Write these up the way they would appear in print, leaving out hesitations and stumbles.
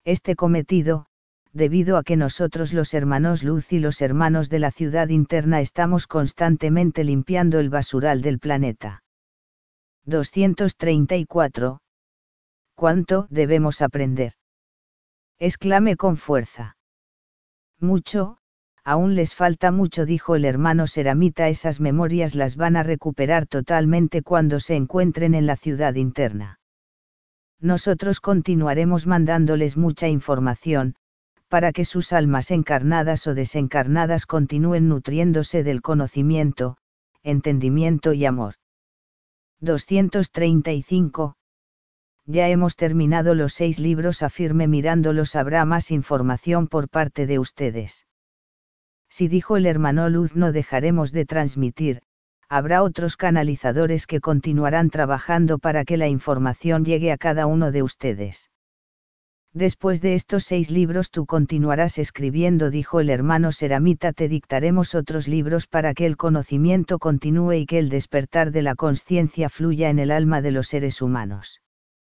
Este cometido, debido a que nosotros los hermanos luz y los hermanos de la ciudad interna estamos constantemente limpiando el basural del planeta. 234. ¿Cuánto debemos aprender? Exclamé con fuerza. Mucho, aún les falta mucho, dijo el hermano Seramita. Esas memorias las van a recuperar totalmente cuando se encuentren en la ciudad interna. Nosotros continuaremos mandándoles mucha información, para que sus almas encarnadas o desencarnadas continúen nutriéndose del conocimiento, entendimiento y amor. 235. Ya hemos terminado los 6 libros, afirmé mirándolos. Habrá más información por parte de ustedes. Sí, dijo el hermano Luz, no dejaremos de transmitir, habrá otros canalizadores que continuarán trabajando para que la información llegue a cada uno de ustedes. Después de estos 6 libros tú continuarás escribiendo, dijo el hermano Seramita. Te dictaremos otros libros para que el conocimiento continúe y que el despertar de la conciencia fluya en el alma de los seres humanos.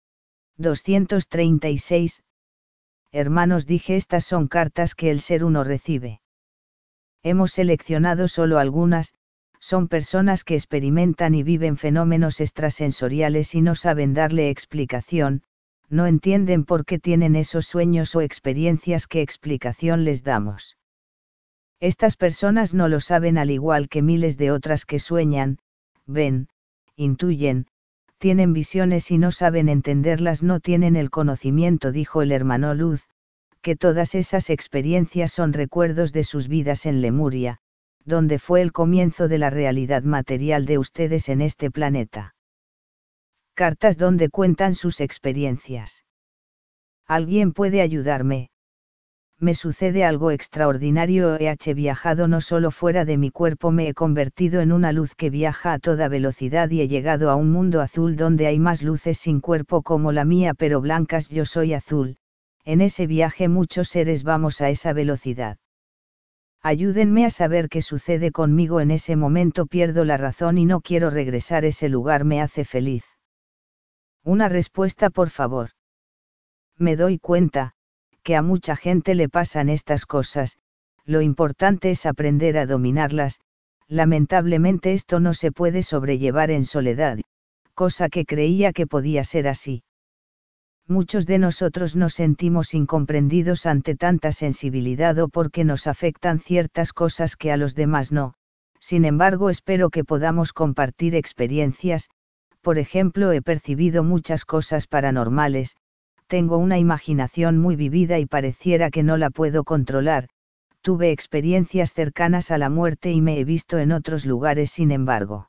236. Hermanos, dije, estas son cartas que el Ser Uno recibe. Hemos seleccionado solo algunas. Son personas que experimentan y viven fenómenos extrasensoriales y no saben darle explicación, no entienden por qué tienen esos sueños o experiencias. ¿Qué explicación les damos? Estas personas no lo saben, al igual que miles de otras que sueñan, ven, intuyen, tienen visiones y no saben entenderlas, no tienen el conocimiento, dijo el hermano Luz, que todas esas experiencias son recuerdos de sus vidas en Lemuria, donde fue el comienzo de la realidad material de ustedes en este planeta. Cartas donde cuentan sus experiencias. ¿Alguien puede ayudarme? Me sucede algo extraordinario. He viajado no solo fuera de mi cuerpo, me he convertido en una luz que viaja a toda velocidad y he llegado a un mundo azul donde hay más luces sin cuerpo como la mía pero blancas. Yo soy azul. En ese viaje muchos seres vamos a esa velocidad. Ayúdenme a saber qué sucede conmigo en ese momento. Pierdo la razón y no quiero regresar. Ese lugar me hace feliz. Una respuesta, por favor. Me doy cuenta, que a mucha gente le pasan estas cosas, lo importante es aprender a dominarlas. Lamentablemente esto no se puede sobrellevar en soledad, cosa que creía que podía ser así. Muchos de nosotros nos sentimos incomprendidos ante tanta sensibilidad o porque nos afectan ciertas cosas que a los demás no. Sin embargo, espero que podamos compartir experiencias. Por ejemplo, he percibido muchas cosas paranormales, tengo una imaginación muy vivida y pareciera que no la puedo controlar, tuve experiencias cercanas a la muerte y me he visto en otros lugares. Sin embargo,